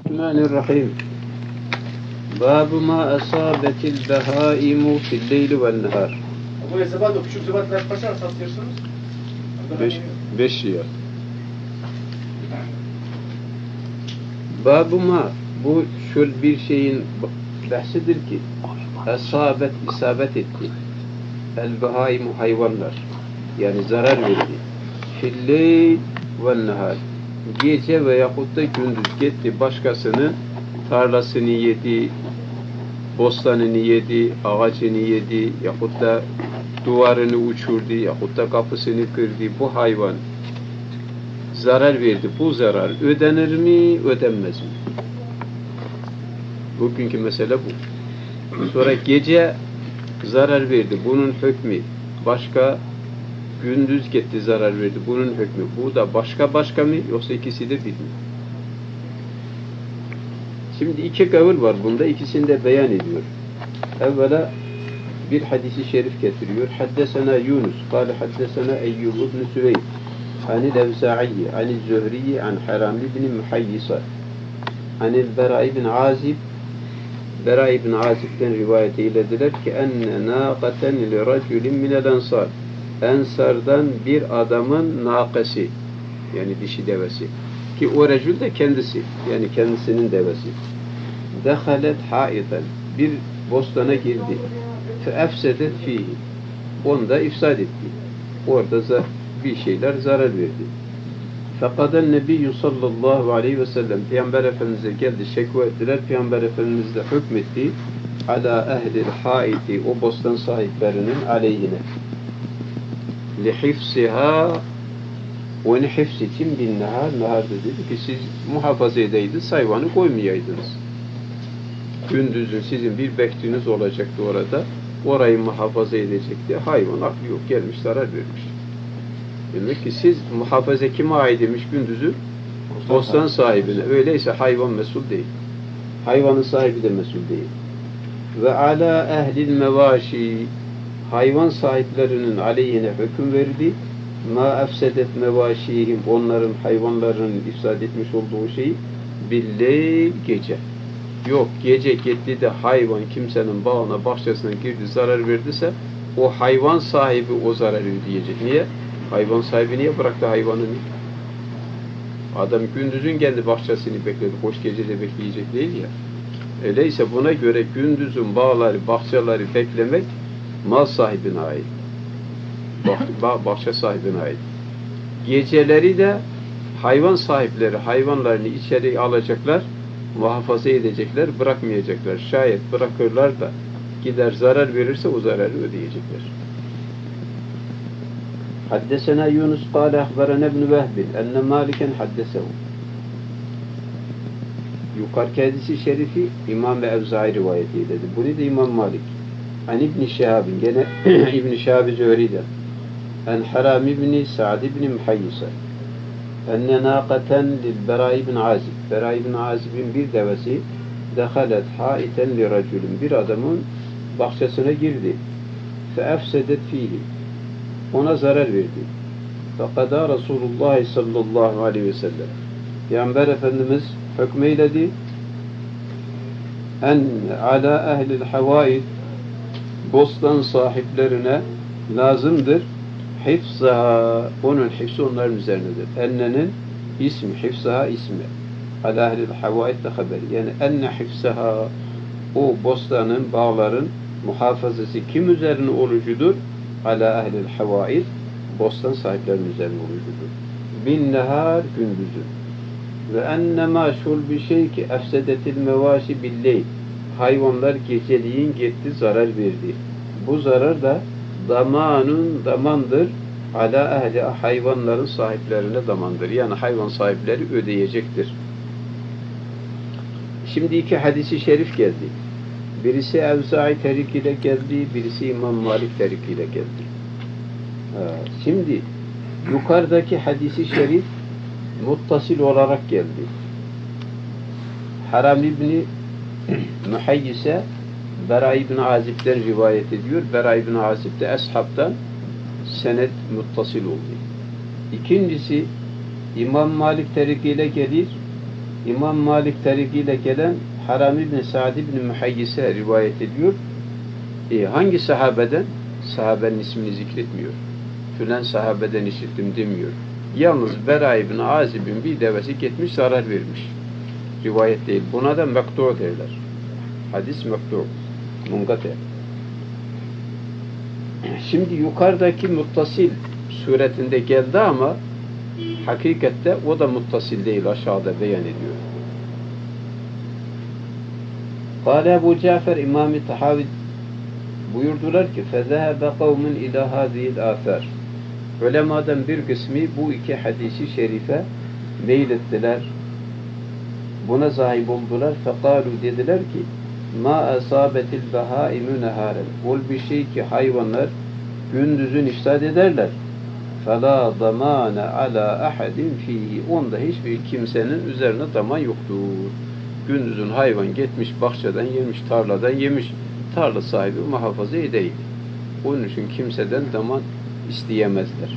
Bismillahirrahmanirrahim. Babu ma asabetil behaimu fil leyli vel nehar. Bu zebat o küçük zebatlar kaç tane satıyorsunuz? 5 lira. Babu ma, bu şöyle bir şeyin bahsidir ki isabet etti. El behaimu, hayvanlar, yani zarar verdi. Fil leyl vel nehar, gece veyahut da gündüz gitti başkasının tarlasını yedi, bostanını yedi, ağacını yedi, yahut da duvarını uçurdu, yahut da kapısını kırdı. Bu hayvan zarar verdi. Bu zarar ödenir mi, ödenmez mi? Bugünkü mesele bu. Sonra gece zarar verdi. Bunun hükmü başka, gündüz gitti zarar verdi. Bunun hükmü. Bu da başka mı, yoksa ikisi de bir mi? Şimdi iki kavul var bunda. İkisini de beyan ediyor. Evvela bir hadisi şerif getiriyor. Haddesena Yunus. Kale haddesena Eyyub ibn Süveyd. Anil Evza'iyyi. Anil Zühriyi. An Haram ibn Muhayyisa. Anil Bera ibn Azib. Bera ibn Azib'den rivayet eylediler ki enne nâqaten li raculin minel ensar. Ensardan bir adamın nâkası, yani dişi devesi. Ki o recül de kendisi, yani kendisinin devesi. Dehalet haitan, bir bostana girdi. Feefsedet fihi, onu da ifsad etti. Orada bir şeyler zarar verdi. Fekaden Nebiyyü sallallahu aleyhi ve sellem, Peygamber Efendimiz'e geldi, şekva ettiler. Peygamber Efendimiz de hükmetti. Ala ehlil haiti, o bostan sahiplerinin aleyhine. Lihifsiha, onu hifz için bin nehar, neharda dedi ki siz muhafaza edeydiniz, hayvanı koymayaydınız. Gündüzün sizin bir bekçiniz olacaktı orada, orayı muhafaza edecekti. Hayvan aklı yok, gelmiş zarar vermiş. Demek ki siz muhafaza kime ait demiş gündüzü? Bostan sahibine. Öyleyse hayvan mesul değil. Hayvanın sahibi de mesul değil. Ve ala ehlil mevaşi, hayvan sahiplerinin aleyhine hüküm verdi. Ma efsedet mevaşihim, onların hayvanlarının ifsad etmiş olduğu şeyi billeyl, gece. Yok, gece gitti de hayvan kimsenin bağına, bahçesine girdi, zarar verdiyse o hayvan sahibi o zararı ödeyecek. Niye? Hayvan sahibi niye bıraktı hayvanını? Adam gündüzün kendi bahçesini bekledi. Hoş gece de bekleyecek değil ya. Öyleyse buna göre gündüzün bağları, bahçeleri beklemek mal sahibine ait. Bahçe sahibine ait. Geceleri de hayvan sahipleri hayvanlarını içeri alacaklar, muhafaza edecekler, bırakmayacaklar. Şayet bırakırlar da gider zarar verirse o zararı ödeyecekler. Haddesena Yunus kâle ahberene ibn Vehbin enne Maliken haddesehu. Yukarıki hadisi şerifi İmam ve Evzai rivayet eyledi. Bunu da İmam Malik. An İbn Şihab'in, gene İbn Şihab-ı Zühri'den. An Haram ibn Sa'd ibn Muhayyisa. Enne nâqaten lil Bera ibn Azib. Bera ibn Azib'in bir devesi dehalet haiten li raculun. Bir adamın bahçesine girdi. Fe efsedet fihi. Ona zarar verdi. Fekada Resulullah sallallahu aleyhi ve sellem. Peygamber Efendimiz hükmeyledi. En ala ehlil havaid, bostan sahiplerine lazımdır. Hifzaha, onun hifzi onların üzerinedir. Ennenin ismi, hifzaha ismi. Ala ehlil havaid de haberi. Yani enne hifzaha, o bostanın, bağların muhafazası kim üzerine olucudur? Ala ehlil havaid, bostan sahiplerinin üzerine olucudur. Bin nehar, gündüzü. Ve ennema şul bir şey ki efsedetil mevaşi billeyl, hayvanlar geceliğin gitti zarar verdi. Bu zarar da damandır ala ehli, hayvanların sahiplerine damandır. Yani hayvan sahipleri ödeyecektir. Şimdi iki hadisi şerif geldi. Birisi Evzai terikiyle geldi, birisi İmam Malik terikiyle geldi. Şimdi yukarıdaki hadisi şerif muttasil olarak geldi. Haram İbni Muhayyise Bera İbni Azib'den rivayet ediyor. Bera İbni Azib de Eshab'dan senet muttasil oldu. İkincisi İmam Malik terikiyle gelir. İmam Malik tarikiyle gelen Haram İbni Sa'd İbni Muhayyis'e rivayet ediyor. Hangi sahabeden? Sahabenin ismini zikretmiyor. Filan sahabeden işittim demiyor. Yalnız Bera İbni Azib'in bir devesi gitmiş zarar vermiş. Rivayet değil. Buna da mektu derler. Hadis mektu. Mungate. Şimdi yukarıdaki muttasil suretinde geldi ama hakikatte o da muttasil değil, aşağıda beyan ediyor. Kâle Ebu Cafer İmam-ı Tahavi buyurdular ki فَذَهَبَ قَوْمٌ اِلَى هَذِهِ الْآثَارِ Ulemadan bir kısmı bu iki hadisi şerife meylettiler. Buna sahip oldular. فَقَالُوا dediler ki مَا أَصَابَتِ الْبَهَائِمُ نَهَارًا Ol bir şey ki hayvanlar gündüzün ifsad ederler. فَلَا ضَمَانَ عَلَى أَحَدٍ ف۪يهِ Onda hiçbir kimsenin üzerine daman yoktur. Gündüzün hayvan gitmiş, bahçeden yemiş, tarladan yemiş. Tarla sahibi muhafaza edeyim. Onun için kimseden daman isteyemezler.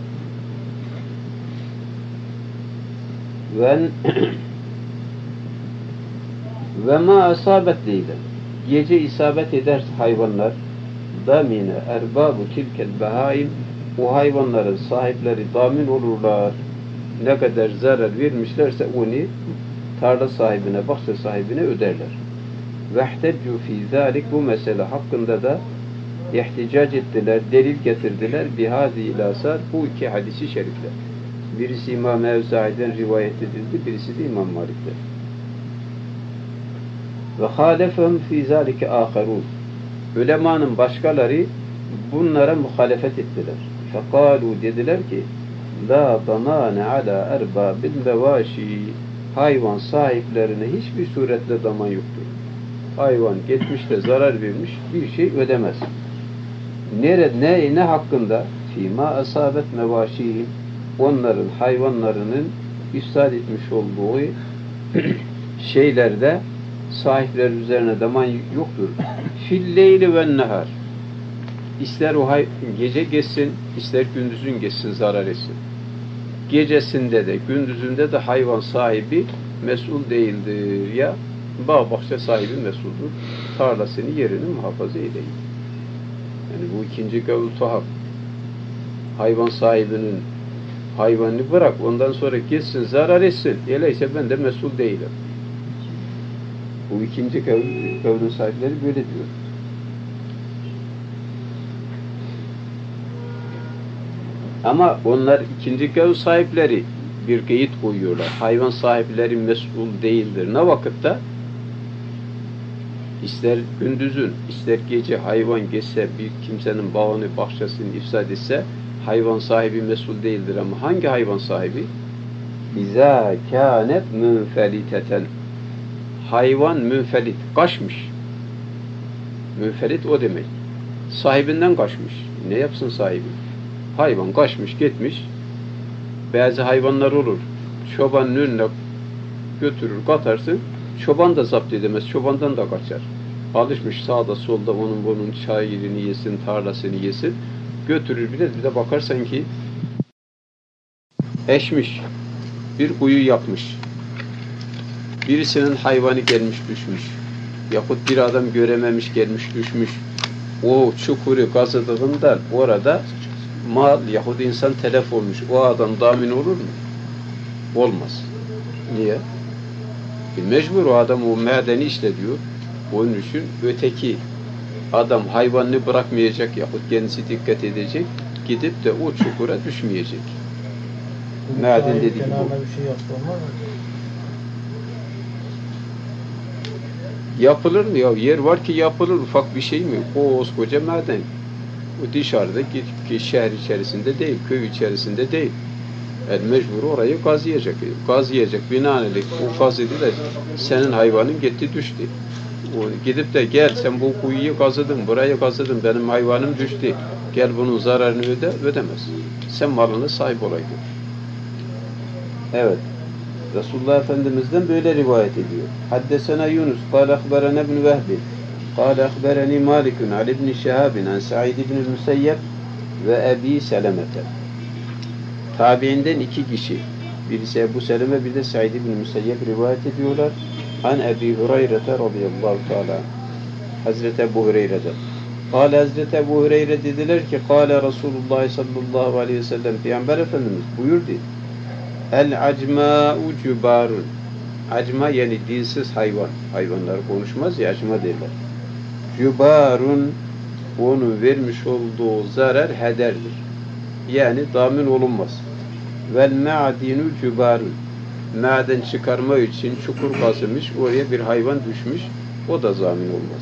Ve ma asabet değil. Gece isabet eder hayvanlar. Damine erbabu tilkel behaim o hayvanların sahipleri damin olurlar. Ne kadar zarar vermişlerse onu tarla sahibine, bahçe sahibine öderler. Vehteccu fî zâlik bu mesele hakkında da ihticac ettiler, delil getirdiler. Bihâzi asar bu iki hadisi şerifler. Birisi İmam Evzai'den rivayet edildi, birisi de İmam Malik'ten. Ve hâlefehum fî zâlike âkharûn. Ulemanın başkaları bunlara muhalefet ettiler. Fekâlû dediler ki lâ damâne alâ erbâbil mevâşî hayvan sahiplerine hiçbir suretle daman yoktur. Hayvan gitmiş de zarar vermiş bir şey ödemez. Ne hakkında? Fîmâ asâbet mevâşîhim onların hayvanlarının ifsad etmiş olduğu şeylerde sahipler üzerine daman yoktur. Filleyli ve nehar. İster o gece geçsin, ister gündüzün geçsin, zarar etsin. Gecesinde de, gündüzünde de hayvan sahibi mesul değildir. Ya bağ bahçe sahibi mesuldur. Tarlasını, yerini muhafaza edeyim. Yani bu ikinci kavl tuhaf. Hayvan sahibinin hayvanını bırak, ondan sonra geçsin, zarar etsin. Öyleyse ben de mesul değilim. Bu ikinci kavlin sahipleri böyle diyor. Ama onlar ikinci kavl sahipleri bir geyit koyuyorlar. Hayvan sahipleri mesul değildir. Ne vakitte? İster gündüzün, ister gece hayvan geçse, bir kimsenin bağını, bahçesini ifsad etse, hayvan sahibi mesul değildir. Ama hangi hayvan sahibi? İzâ kânet münfeliteten. Hayvan münfelit, kaçmış. Münfelit o demek. Sahibinden kaçmış. Ne yapsın sahibi? Hayvan kaçmış, gitmiş. Bazı hayvanlar olur. Çobanın önüne götürür, katarsın. Çoban da zapt edemez. Çobandan da kaçar. Alışmış sağda solda onun bunun çayırını yesin, tarlasını yesin. Götürür bir de bakarsan ki eşmiş. Bir kuyu yapmış. Birisinin hayvanı gelmiş düşmüş. Yahut bir adam görememiş gelmiş düşmüş. O çukuru kazıdığında orada mal yahut insan telef olmuş. O adam damin olur mu? Olmaz. Niye? Mecbur o adam o madeni işletiyor. Onun için öteki adam hayvanını bırakmayacak yahut kendisi dikkat edecek. Gidip de o çukura düşmeyecek. Maden dedi ki bu. Yapılır mı ya? Yer var ki yapılır. Ufak bir şey mi? Koskoca maden. O dışarıda şehir içerisinde değil, köy içerisinde değil. Mecbur orayı kazıyacak. Kazıyacak binaenaleyh. O kazıydı da senin hayvanın gitti düştü. O gidip de gel sen bu kuyuyu kazıdın, burayı kazıdın, benim hayvanım düştü. Gel bunun zararını ödemez. Sen malına sahip olaydın. Evet. Resulullah Efendimiz'den böyle rivayet ediyor. Haddesena Yunus, kâle akberene ibn Vehbi, kâle akbereni Malikun, Ali ibn Şehabin, an Sa'id ibn Müseyyep ve Ebi Selemete. Tabiinden iki kişi. Birisi Ebu Seleme, bir de Said ibn Müseyyep rivayet ediyorlar. An Ebi Hureyre'te radıyallahu teala. Hazreti Ebu Hureyre'den. Kâle Hazreti Ebu Hureyre dediler ki Kâle Resulullah sallallahu aleyhi ve sellem Peygamber Efendimiz buyurdu. El acma'u cübarun. Acma yani dilsiz hayvan. Hayvanlar konuşmaz ya, acma derler. Cübarun, onun vermiş olduğu zarar hederdir. Yani damin olunmaz. Vel ma'dinu cübarun. Maden çıkarma için çukur kazılmış, oraya bir hayvan düşmüş, o da zamin olmaz.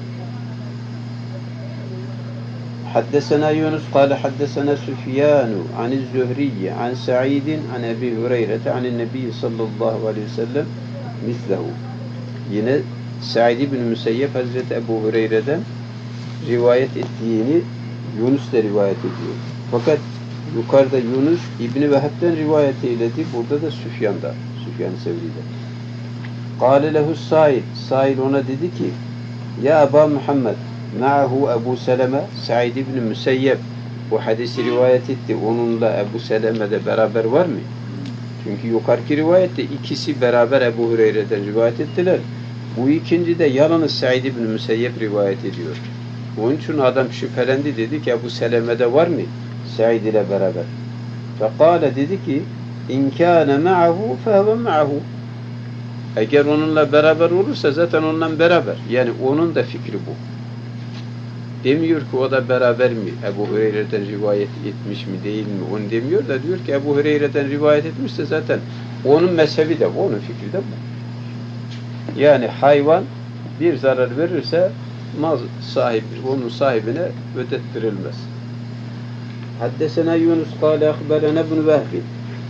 Haddesena Yunus kâle haddesena Süfyanu anil Zühriye an Sa'idin an Ebi Hureyre'te anin Nebi sallallahu aleyhi ve sellem mislehu. Yine Sa'id ibn Müseyyep Hazreti Ebu Hureyre'den rivayet ettiğini Yunus da rivayet ediyor. Fakat yukarıda Yunus İbni Veheb'den rivayet eyledi. Burada da Süfyan'da. Süfyan Sevri'de. Kâle lehu Sa'id. Sa'id ona dedi ki Ya Eba Muhammed ma'ahu Ebu Seleme Sa'id ibn Müseyyep bu hadisi rivayet etti. Onunla Ebu Seleme de beraber var mı? Çünkü yukarıki rivayette ikisi beraber Ebu Hureyre'den rivayet ettiler. Bu ikinci de yalnız Sa'id ibn Müseyyep rivayet ediyor. Onun için adam şüphelendi, dedi ki Ebu Seleme'de var mı? Sa'id ile beraber. Fekâle dedi ki İn kâne ma'ahu fehve ma'ahu. Eğer onunla beraber olursa zaten onunla beraber. Yani onun da fikri bu. Demiyor ki o da beraber mi? Ebu Hureyre'den rivayet etmiş mi değil mi? Onu demiyor da diyor ki Ebu Hureyre'den rivayet etmişse zaten onun mezhebi de bu, onun fikri de bu. Yani hayvan bir zarar verirse onun sahibine ödettirilmez. Haddesena Yunus kâle akberene ibn Vehbi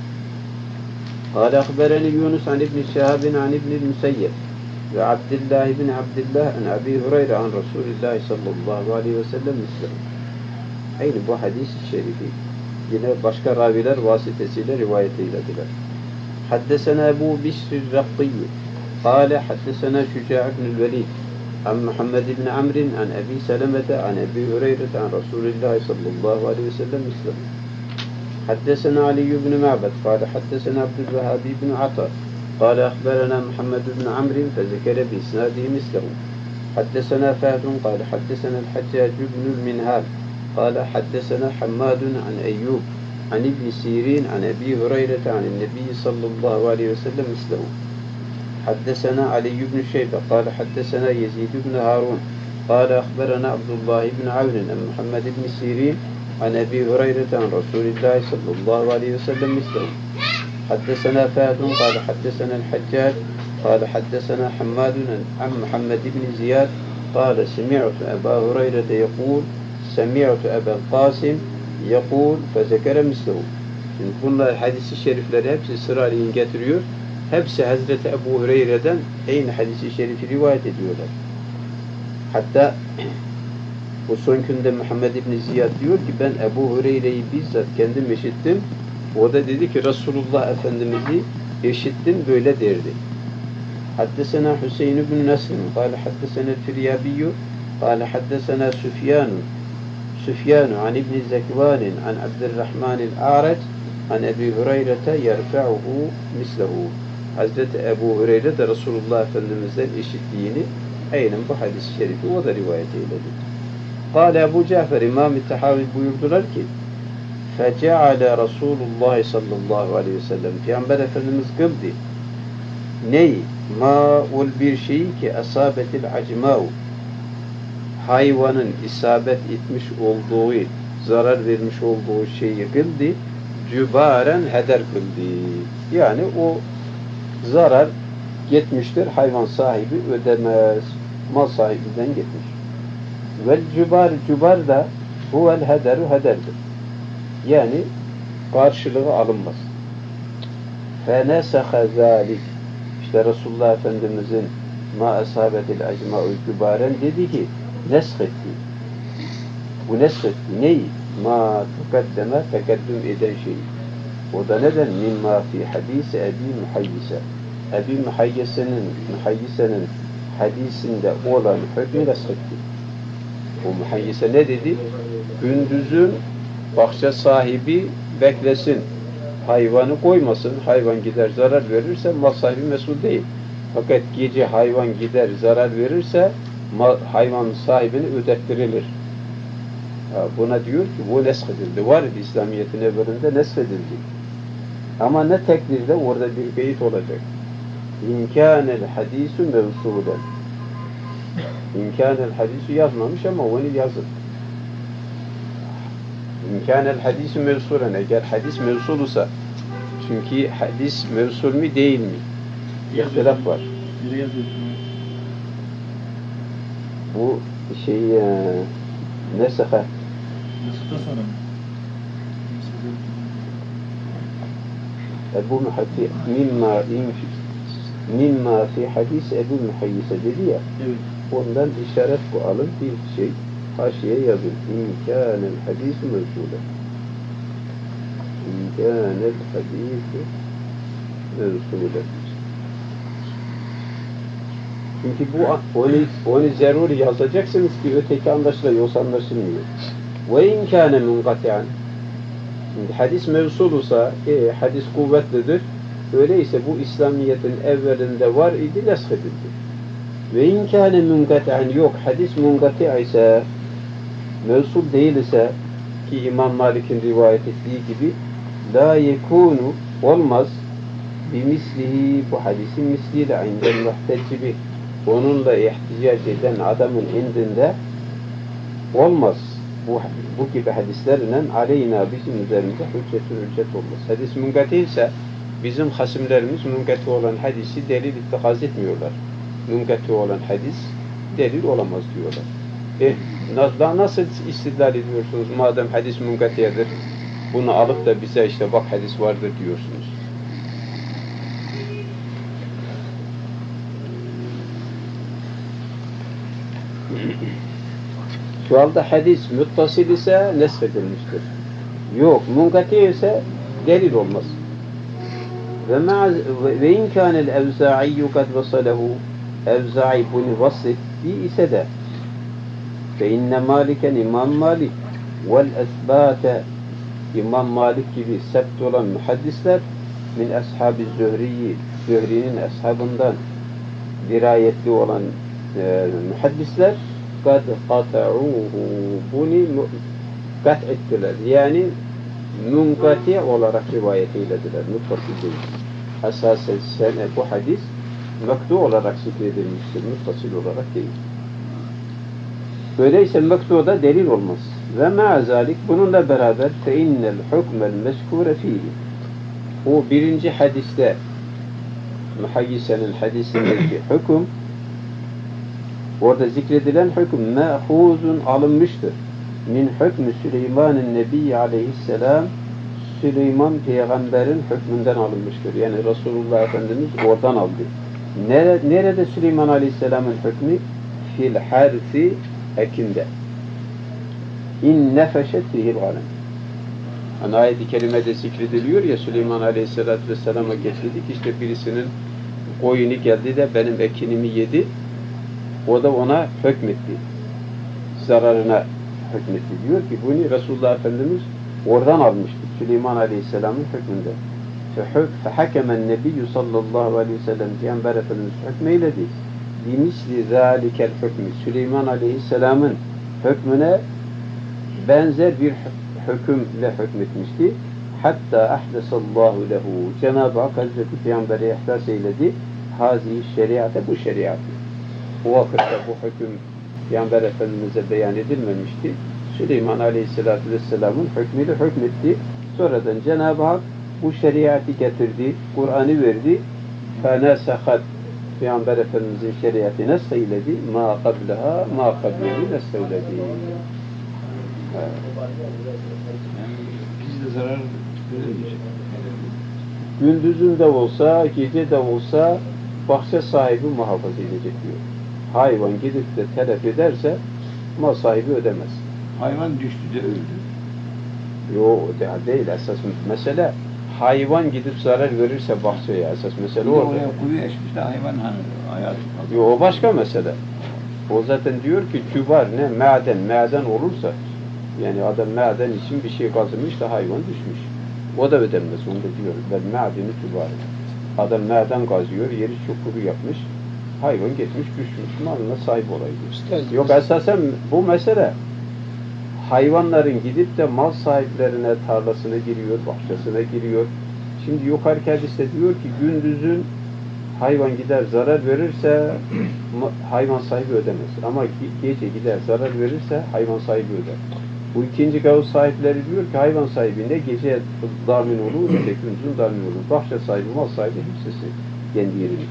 kâle akbereni Yunus an İbn Şehabin an İbn Müseyyep ve Abdullah ibn Abdullah an Ebi Hureyre an Resulullah sallallahu aleyhi ve sellem mislehu. Aynı bu hadis-i şerifi yine başka raviler vasıtasıyla rivayet eylediler. Haddesena Ebu Bisr Rakkiyyi kâle haddesena Şüca' ibn Velid an Muhammed ibn Amrin an Ebi Selemete an Ebi Hureyre an Resulullah sallallahu aleyhi ve sellem mislehu. Haddesena Ali ibn Ma'bed kâle haddesena Abdülvehhab ibn Ata kâle ahberena Muhammed ibn Amrin fezekere bi isnâdihi mislehu. Haddesena Fâhdun kâle haddesena el-Haccac ibn Minhal kâle haddesena Hammadun an Eyyub an İbn Sirin an Ebi Hureyre an Nebi sallallahu aleyhi ve sellem mislehu. حدثنا علي بن شيبة قال حدثنا يزيد بن هارون قال أخبرنا عبد الله بن عون عن محمد بن سيرين عن أبي هريرة عن رسول الله صلى الله عليه وسلم مثله. حدثنا فهد قال حدثنا الحجاج قال حدثنا حماد عن محمد بن زياد قال سمعت أبا هريرة يقول سمعت أبا القاسم يقول فذكر مثله. Şimdi bunlar hadis-i şerifleri hepsi sırayla getiriyor. Hepsi Hazreti Ebu Hureyre'den aynı hadis-i şerifi rivayet ediyorlar. Hatta bu son günde Muhammed İbni Ziyad diyor ki ben Ebu Hureyre'yi bizzat kendim işittim. O da dedi ki Resulullah Efendimiz'i işittim böyle derdi. Haddesena Hüseyin ibn Nesrin kâle haddesena el-Firyabiyyu kâle haddesena Süfyanu an İbni Zekvanin an Abdurrahman el-A'rac an Ebi Hureyre'te yerfe'uhu mislehu. Hazreti Ebu Hureyre de Resulullah Efendimiz'den işittiğini aynen bu hadis-i şerifi o da rivayet eyledi. Kâle Ebu Cafer İmam-ı Tahavi buyurdular ki fece'ale Resulullah sallallahu aleyhi ve sellem Peygamber Efendimiz kıldı. Neyi? Ma'ul bir şeyi ki esabetil acma'u hayvanın isabet etmiş olduğu, zarar vermiş olduğu şeyi kıldı. Cübaren heder kıldı. Yani o zarar gitmiştir. Hayvan sahibi ödemez. Mal sahibinden gitmiş. Vel cübar da huvel hederu hederdir. Yani karşılığı alınmaz. Fenesehe zalik. İşte Resulullah Efendimizin ma esabetil acma'u cübaren dedi ki neshetti. Bu neshetti. Neyi? Ma tukaddeme tekeddüm eden şey. O da neden? Mimma fi hadisi Ebi Muhayyise. Ebi Muhayyise'nin hadisinde olan hükmü neshetti. O Muhayyise ne dedi? Gündüzün bahçe sahibi beklesin. hayvanı koymasın. Hayvan gider zarar verirse mal sahibi mesul değil. Fakat gece hayvan gider zarar verirse hayvanın sahibine ödettirilir. Buna diyor ki bu neshedildi. Var idi İslamiyet'in evvelinde neshedildi. Ama ne tekdirde orada bir beyit olacak. İmkânel hadisu mevsulen. İmkânel hadisu yazmamış ama onu yazın. İmkânel hadisu mevsulen. Eğer hadis mevsul olsa, çünkü hadis mevsul mi değil mi? İhtilaf var. Bu şey nesehe. Mesut'tan sonra mı? Ebu mimma fi hadis Ebu Muhayyise dedi ya. Evet. Ondan işaret bu alın bir şey. Haşiye yazın. İmkânel hadisu mevsulen. İmkânel hadisu mevsulen. Çünkü onu zeruri yazacaksınız ki öteki anlaşılıyor, yoksa anlaşılmıyor. Ve imkâne munkati'an. Şimdi hadis mevsul olsa, hadis kuvvetlidir. Öyleyse bu İslamiyet'in evvelinde var idi, neshedildi. Ve imkâne munkati'an yok, hadis munkati' ise, mevsul değil ise, ki İmam Malik'in rivayet ettiği gibi, la yekûnu olmaz, bimislihi bu hadisin misliyle indel muhtecci onunla ihtiyac eden adamın indinde olmaz. Bu gibi hadislerle aleyna bizim üzerimize hüccet olmaz. Hadis münkati ise bizim hasimlerimiz münkati olan hadisi delil ittikaz etmiyorlar. Münkati olan hadis delil olamaz diyorlar. Nasıl istidlal ediyorsunuz? Madem hadis münkatiyedir, bunu alıp da bize işte bak hadis vardır diyorsunuz. Şu anda hadis muttasil ise neshedilmiştir. Yok, munkati ise delil olmaz. Ve inkânel evzâ'iyyü kad vasalehu Evza'i bunu vasfettiği ise de fe inne Maliken İmam Malik vel esbâte İmam Malik gibi sebt olan muhaddisler min ashab-ı Zühri'yi Zühri'nin ashabından dirayetli olan muhaddisler kad kata'uhu bunu kat ettiler. Yani munkati olarak rivayet eylediler. Muttasil değil. Esasen bu hadis mektu olarak zikredilmiştir. Muttasil olarak değil. Öyleyse mektuda delil olmaz. Ve ma'azalik bununla beraber fe innel hukmel meskure fihi. O birinci hadiste Muhayyise'nin hadisindeki hüküm orada zikredilen hüküm me'huzun alınmıştır. Min hükmü Süleyman'ın Nebi aleyhisselam Süleyman peygamberin hükmünden alınmıştır. Yani Resulullah Efendimiz oradan aldı. Nerede Süleyman aleyhisselamın hükmü? Fil harfi ekinde. İn nefeşet fihil ganem. Hani ayet-i kerimede zikrediliyor ya Süleyman aleyhisselatü vesselam'a getirdik. İşte birisinin koyunu geldi de benim ekinimi yedi. O da ona hükmetti. Zararına hükmetti. Diyor ki bunu Resulullah Efendimiz oradan almıştı. Süleyman Aleyhisselam'ın hükmünde. Fehakemen nebiyyü sallallahu aleyhi ve sellem Peygamber Efendimiz hükmeyledi. Bimisli zâlikel hükmü. Süleyman Aleyhisselam'ın hükmüne benzer bir hükümle hükmetmişti. Hatta ahdesallahu lehu. Cenab-ı Hak Hazreti Peygamber'e ihdas eyledi. Hazi şeriatı bu şeriatı. O vakitte bu hüküm Peygamber Efendimiz'e beyan edilmemişti. Süleyman Aleyhisselatü Vesselam'ın hükmüyle hükmetti. Sonradan Cenab-ı Hak bu şeriatı getirdi, Kur'an'ı verdi. فَنَسَخَتْ Peygamber Efendimiz'in şeriatı nesleyledi. مَا قَبْلَهَا مَا قَبْلَهِ nesleyledi. Biz de zarar veremeyecek. Gündüzünde olsa, gece de olsa bahçe sahibi muhafaza edecek diyor. Hayvan gidip de telef ederse mal sahibi ödemez. Hayvan düştü de öldü. Yok değil esas mesele. Hayvan gidip zarar verirse bahçeye esas mesele orada. Oraya kuyu eşmiş de hayvan hayatı kaldı. Yok o başka mesele. O zaten diyor ki kübar ne maden olursa yani adam maden için bir şey kazımış da hayvan düşmüş. O da ödenmez. Onu da diyor. Ben me'adini tübari. Adam maden kazıyor, yeri çukuru yapmış. Hayvan geçmiş, düşmüş. Malına sahip olaydı. Yok esasen bu mesele hayvanların gidip de mal sahiplerine tarlasına giriyor, bahçesine giriyor. Şimdi yukarıki hadiste diyor ki gündüzün hayvan gider zarar verirse hayvan sahibi ödemez. Ama gece gider zarar verirse hayvan sahibi öder. Bu ikinci kavuz sahipleri diyor ki hayvan sahibi ne gece damin olur ne de gündüzün damin olur. Bahçe sahibi, mal sahibi hepsi kendi yerinde.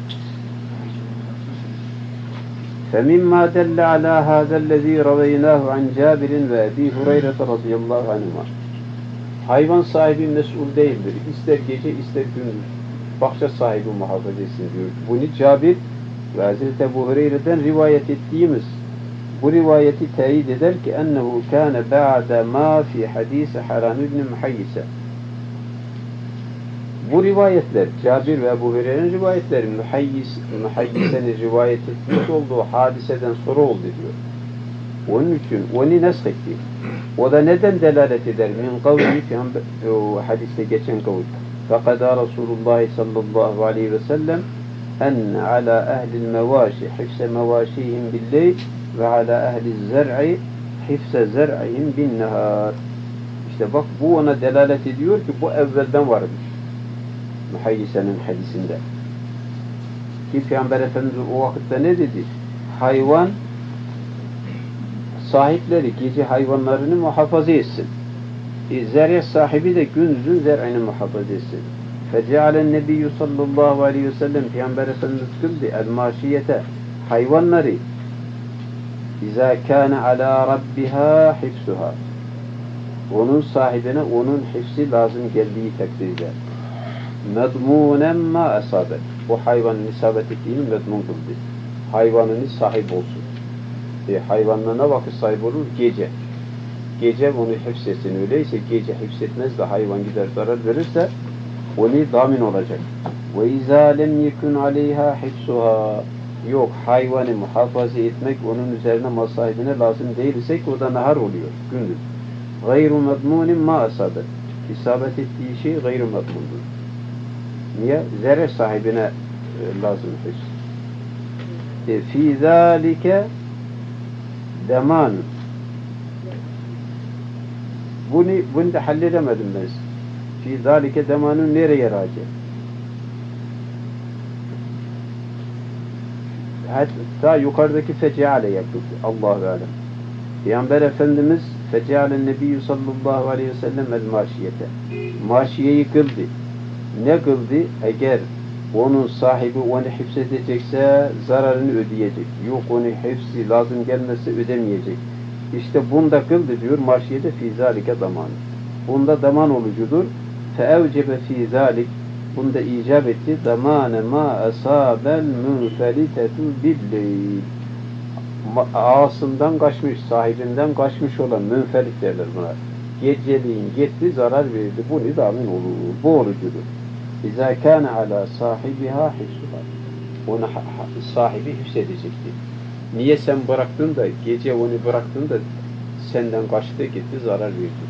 فَمِمَّا دَلَّ عَلَى هَذَا الَّذ۪ي رَوَيْنَاهُ عَنْ جَابِرٍ وَاَب۪ي هُرَيْرَةَ رَضِيَ اللّٰهُ عَنْهُمَا Hayvan sahibi mesul değildir. İster gece ister gündüz. Bahçe sahibi muhafaza etsin diyor. Bunu Cabir ve Hazreti Ebu Hureyre'den rivayet ettiğimiz bu rivayeti teyit eder ki ennehu kâne ba'de ma fi hadîse Haram ibn Muhayyise. Bu rivayetler, Cabir ve Ebu Hureyre'nin rivayetleri Muhayyise'nin rivayet etmiş olduğu hadiseden sonra oldu diyor. Onun için onu neshetti. O da neden delalet eder? Min kavli o hadiste geçen kavul. Fekada Resulullah sallallahu aleyhi ve sellem enne ala ehlil mevaşi hifse mevaşihim billeyl ve ala ehliz zer'i hifse zer'ihim bin nehar. İşte bak bu ona delalet ediyor ki bu evvelden varmış. Muhayyise'nin hadisinde. Ki Peygamber Efendimiz o vakitte ne dedi? Hayvan sahipleri gece hayvanlarını muhafaza etsin. Zerre sahibi de gündüzün zer'ini muhafaza etsin. Fecealen nebiyyü sallallahu aleyhi ve sellem Peygamber Efendimiz kıldı el-maşiyete hayvanları İzâ kâne alâ rabbiha hifsuha onun sahibine onun hifsi lazım geldiği takdirde medmûnen mâ asâbet o hayvanın isabet ettiğini medmûn kıldı. Hayvanını sahip olsun. Hayvanına ne vakit sahip olur? Gece. Gece onu hifzetsin. Öyleyse gece hifzetmez de hayvan gider zarar verirse onu damin olacak. Ve izâ lem yekun aleyhâ hifsuhâ yok hayvanı muhafaza etmek onun üzerine mal sahibine lazım değilse o da nahar oluyor. Gündüz. Gayru medmûnin mâ asâbet. İsabet ettiği şey gayru medmûndur. Niye? Zerre sahibine lazım hifz. Fî zâlike deman. Bunu da halledemedim ben. Fî zâlike demanun nereye raci? Hatta yukarıdaki feceale yaptık. Allahu alem. Peygamber Efendimiz fecealen nebiyyü sallallahu aleyhi ve sellem el maşiyete. Maşiyeyi kıldı. Ne kıldı? Eğer onun sahibi onu hifzedecekse zararını ödeyecek. Yok onu hifzi lazım gelmezse ödemeyecek. İşte bunda kıldı diyor maşiyete fî zâlike daman. Bunda daman olucudur. Feevcebe fî zâlik bunda icap etti. Damâne mâ esâbel münfelitetu billeyl. Ağasından kaçmış, sahibinden kaçmış olan münfelit derler buna. Geceliğin gitti, zarar verdi. Bu nidamin olur. Bu orucudur. İzâ kâne alâ sahibiha hifsuha. Onu sahibi hifzedecekti. Niye sen bıraktın da, gece onu bıraktın da senden kaçtı gitti, zarar verdi.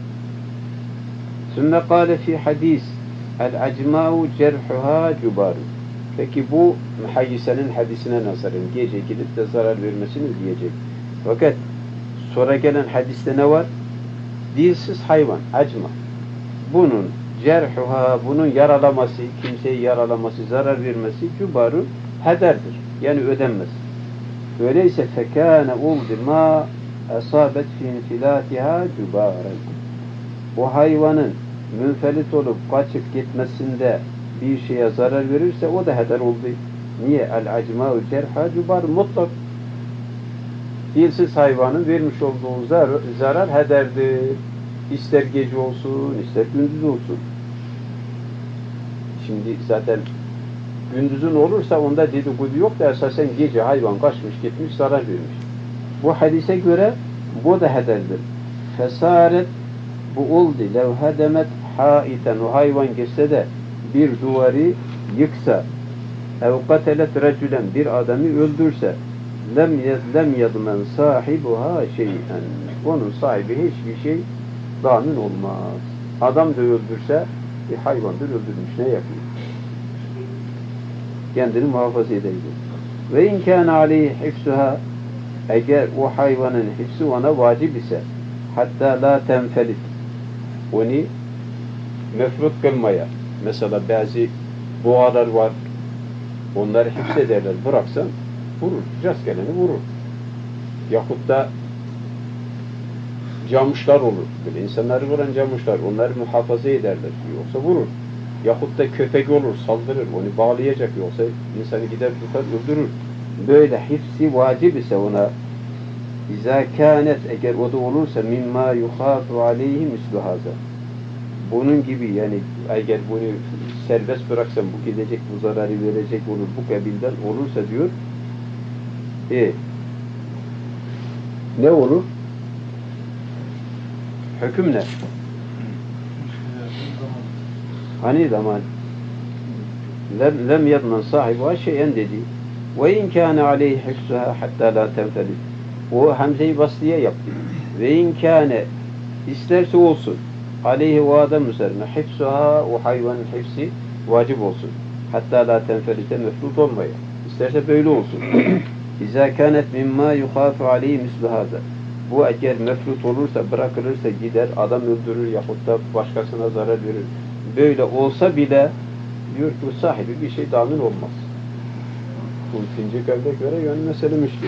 Sümme kâle fî hadis el-acmâ'u cerhuhâ cubâru. Peki bu Muhayyise'nin hadisine nazarın gece gidip de zarar vermesini diyecek. Fakat sonra gelen hadiste ne var? Dilsiz hayvan, acma. Bunun cerhuha, bunun yaralaması, kimseyi yaralaması, zarar vermesi cubarun hederdir. Yani ödenmez. Öyleyse fekâne oldu ma asabet fi infilâtiha cubâren. O hayvanın münfelit olup kaçıp gitmesinde bir şeye zarar verirse o da heder oldu. Niye? El-acmâ'u cerha cubar mutlak. Dilsiz hayvanın vermiş olduğu zarar hederdir. İster gece olsun, ister gündüz olsun. Şimdi zaten gündüzün olursa onda dedikodu yok da esasen gece hayvan kaçmış gitmiş zarar vermiş. Bu hadise göre bu da hederdir. Fesaret bu oldu. Lev hedemet haiten o hayvan geçse de bir duvarı yıksa ev katelet recülen bir adamı öldürse lem yadmen sahibuha şey'en onun sahibi hiçbir şey damin olmaz. adam da öldürse bir hayvandır öldürmüş. Ne yapıyor? Kendini muhafaza edecek. Ve in kâne aleyhi hifsuha, eğer o hayvanın hifsi ona vacip ise, hatta la tenfelit, onu mefrut kılmaya, mesela bazı boğalar var, onları hifzederler, bıraksan vurur, rastgeleni vurur. Yahut da camışlar olur, böyle insanları vuran camışlar, onları muhafaza ederler, yoksa vurur. Yahut da köpek olur, saldırır, onu bağlayacak, yoksa insanı gider tutar, öldürür. Böyle hifsi vacip ise ona, İzâ kânet, eğer o da olursa, mimmâ yuhâfu aleyhi mislu hâzâ. Bunun gibi, yani eğer bunu serbest bıraksam bu gidecek, bu zararı verecek olur, bu kabilden olursa diyor, ne olur? Hüküm ne? Hani zaman lem yadman sahibi şeyen dedi. Ve in kâne aleyhi hifsuha hatta la tenfelid. O Hamze-i Basriye yaptı. Ve in kâne, isterse olsun, aleyhi o adam üzerine hifsuha, o hayvanın hifsi vacip olsun. Hatta la tenfelide mefrut olmaya. İsterse böyle olsun. İzâ kânet mimmâ yukhâfu aleyhi mislu hâzâ. Bu eğer mefrut olursa, bırakılırsa gider, adam öldürür yahut da başkasına zarar verir. Böyle olsa bile diyor ki bu sahibi bir şey damin olmaz. Bu ikinci kavle göre yani mesele müşkil.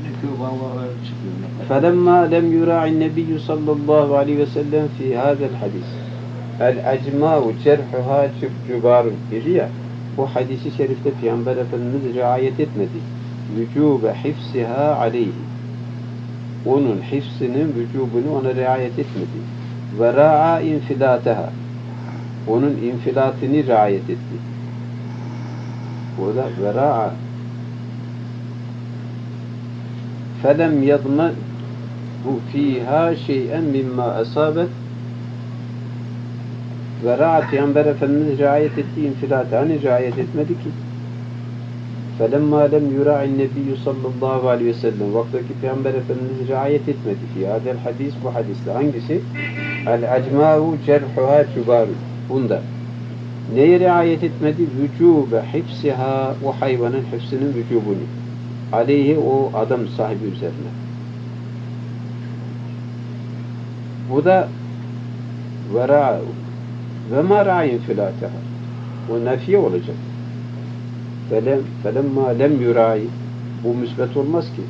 فَلَمَّا لَمْ يُرَاعِ النَّبِيُّ صَلَّى اللّٰهُ عَلَيْهِ وَسَلَّمْ فِي هَذَا الْحَدِيثِ الْاَجْمَاءُ جَرْحُهَا جُبَارٌ dedi ya, bu hadisi şerifte Peygamber Efendimiz riayet etmedi. vücube hifsiha aleyhi. Onun hifsinin vücubunu ona riayet etmedi. Ve ra'a infilateha. Onun infilatını riayet etti. O da ve ra'a felem yadman bu fiha şey'en mimma asabet ve ra'a Peygamber Efendimiz riayet ettiği infilate. Hani riayet etmedi ki? فَلَمَّا لَمْ يُرَعِ النَّبِيُّ sallallahu aleyhi ve sellem vaktaki Peygamber Efendimiz riayet etmedi ki hadel hadis bu hadisle hangisi? El-ecmâhu cerhuha cübâru. Bunda. Neye riayet etmedi? Vücube hifsiha, o hayvanın hifsinin vücubunu. Aleyhi o adam sahibi üzerine. Bu da ve ma ra'in filateha. O nefiye olacak. Felemma lem yurai, bu müsbet olmaz ki.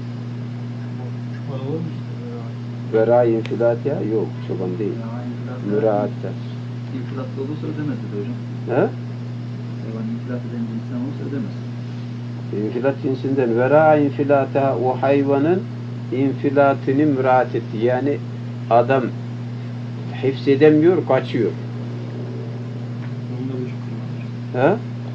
Verâ-i infilâtiha yok, çoban değil. Mürâatta. İnfilatlı olursa ödemez dedi hocam. He? Hayvan infilat eden bir insan olursa ödemez. İnfilat cinsinden verâ-i infilâtiha, o hayvanın infilatını müraat etti. Yani adam hifzedemiyor, kaçıyor. He?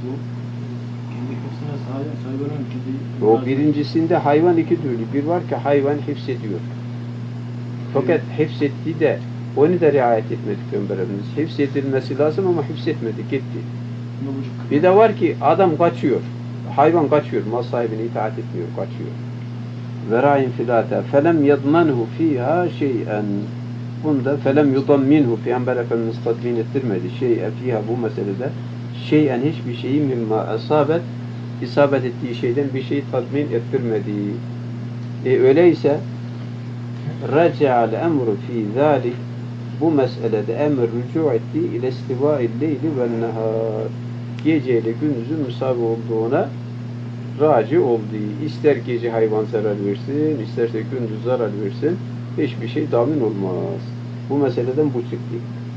O birincisinde hayvan iki türlü. Bir var ki hayvan hifzediyor. Fakat hifzetti de onu da riayet etmedik Peygamber Efendimiz. Hifzedilmesi lazım ama hifzetmedi, gitti. Bir de var ki adam kaçıyor. Hayvan kaçıyor. Mal sahibine itaat etmiyor, kaçıyor. Vera infilata felem yadmanhu fiha şey'en. Bunda felem yudamminhu Peygamber Efendimiz tatmin ettirmedi. Şey'e fiha bu meselede şey'en hiçbir şeyi mimma asabet isabet ettiği şeyden bir şey tatmin ettirmedi. Öyleyse raca'al emru fi zalik, bu meselede emir rücu etti ile istiva'il leyli ve nehar, geceyle gündüzün müsavi olduğuna raci oldu. İster gece hayvan zarar versin, isterse gündüz zarar versin, hiçbir şey damin olmaz. Bu meseleden bu çıktı.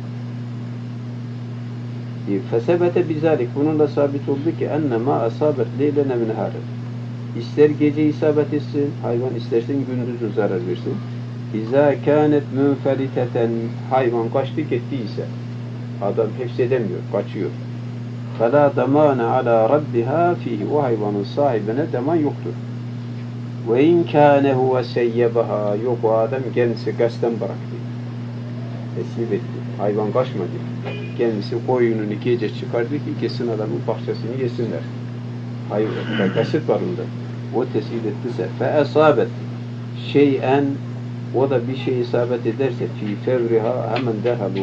Fesebete bizalik, bununla sabit oldu ki enne ma asabet leylene minhâre. İster gece isabet etsin, hayvan istersen gündüzün zarar versin. İzâ kânet münfeliteten, hayvan kaçtı gittiyse, adam hifzedemiyor, kaçıyor. فَلَا دَمَانَ عَلَى رَبِّهَا فِيهِ, o hayvanın sahibine deman yoktur. وَاِنْ كَانَ هُوَ سَيَّبَهَا, yok o adam kendisi kasten bıraktı. Teslim etti. Hayvan kaçmadı. Kendisi koyununu gece çıkardı ki kesin adamın bahçesini yesinler. Hayır, kasıt var onda. O teslim ettiyse فَاَصَابَتْ şeyen, o da bir şey isabet ederse fi fevriha, hemen derhal o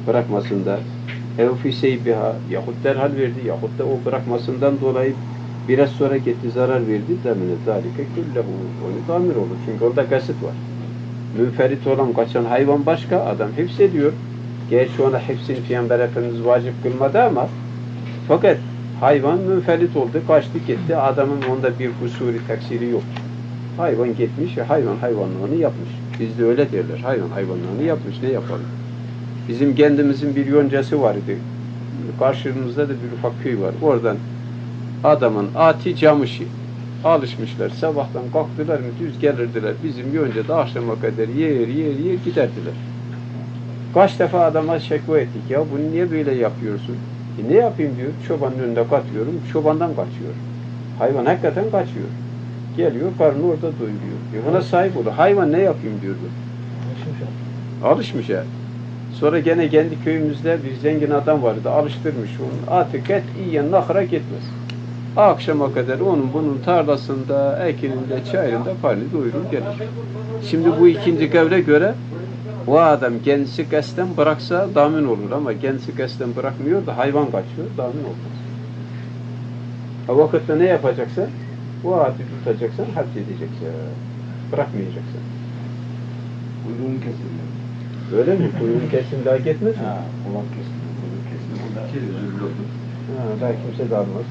bırakmasında ev fiseybiha yahut derhal verdi yahut da o bırakmasından dolayı biraz sonra gitti zarar verdi demine zalike kullehu onu tamir olur. Çünkü orada kasıt var. Münferit olan kaçan hayvan başka, adam hifzediyor. Gerçi ona hepsini Peygamber Efendimiz vacip kılmadı ama fakat hayvan münferit oldu, kaçtı gitti. Adamın onda bir kusuri, taksiri yok. Hayvan gitmiş ve hayvan hayvanlığını yapmış. Bizde öyle derler. Hayvan hayvanlığını yapmış. Ne yapalım? Bizim kendimizin bir yoncası vardı. Karşımızda da bir ufak köy var. Oradan adamın ati camışı. Alışmışlar. Sabahtan kalktılar mı düz gelirdiler. Bizim yoncada akşama kadar yer giderdiler. Kaç defa adama şekva ettik. Ya bunu niye böyle yapıyorsun? Ne yapayım diyor. Çobanın önünde katıyorum. Çobandan kaçıyor. Hayvan hakikaten kaçıyor. Geliyor, karnını orada doyuruyor. Buna sahip olur. Hayvan ne yapayım diyordu. Alışmış ya. Sonra gene kendi köyümüzde bir zengin adam vardı. Alıştırmış onu. Artık iyiye nahra gitmez. Akşama kadar onun bunun tarlasında, ekininde, çayırında karnını doyurur gelir. Şimdi bu ikinci kavle göre o adam kendisi kasten bıraksa damin olur ama kendisi kasten bırakmıyor da hayvan kaçıyor, damin olmaz. O vakitte ne yapacaksa o ağacı tutacaksan, hapsedeceksin. Bırakmayacaksın. Kuyruğunu kesildi. Öyle mi? Kuyruğun kesin daha gitmez mi? Ha, kulak kesildi. Kuyruğu kesildi. Daha kimse de almaz.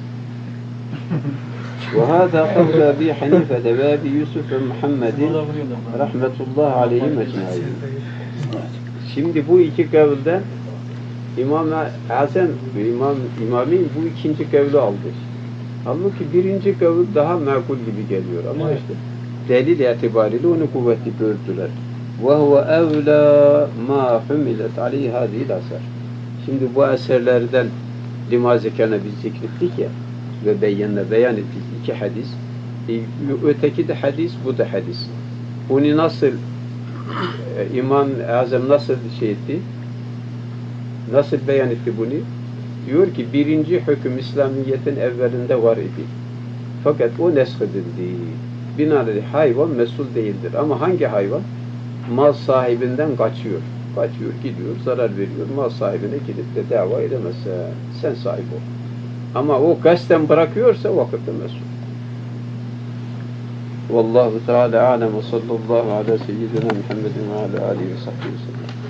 وهذا قول أبي حنيفة وأبي يوسف ومحمد رحمة الله عليهم أجمعين. Şimdi bu iki kavulden İmam-ı Azam ve İmami bu ikinci kavlu aldı. Halbuki birinci kavul daha makul gibi geliyor ama evet. işte delil itibariyle onu kuvvetli gördüler. وَهُوَ اَوْلَى مَا حُمِلَتْ عَلَيْهِ هَذِهِ الْأَسَرِ. Şimdi bu eserlerden lima zekâne biz zikrettik ya ve beyan ettik iki hadis. Öteki de hadis, bu da hadis. Bunu nasıl İmam-ı Azam nasıl şey etti? Nasıl beyan etti bunu? Diyor ki birinci hüküm İslamiyet'in evvelinde var idi. Fakat o neshedildi. Binaenaleyh hayvan mesul değildir. Ama hangi hayvan? Mal sahibinden kaçıyor. Kaçıyor, gidiyor, zarar veriyor. Mal sahibine gidip de dava edemezse sen sahip ol. Ama o kasten bırakıyorsa o vakitte mesul. Vallahu Teala alem ve sallallahu ala seyyidina Muhammedin ve ala alihi ve sahbihi sellem.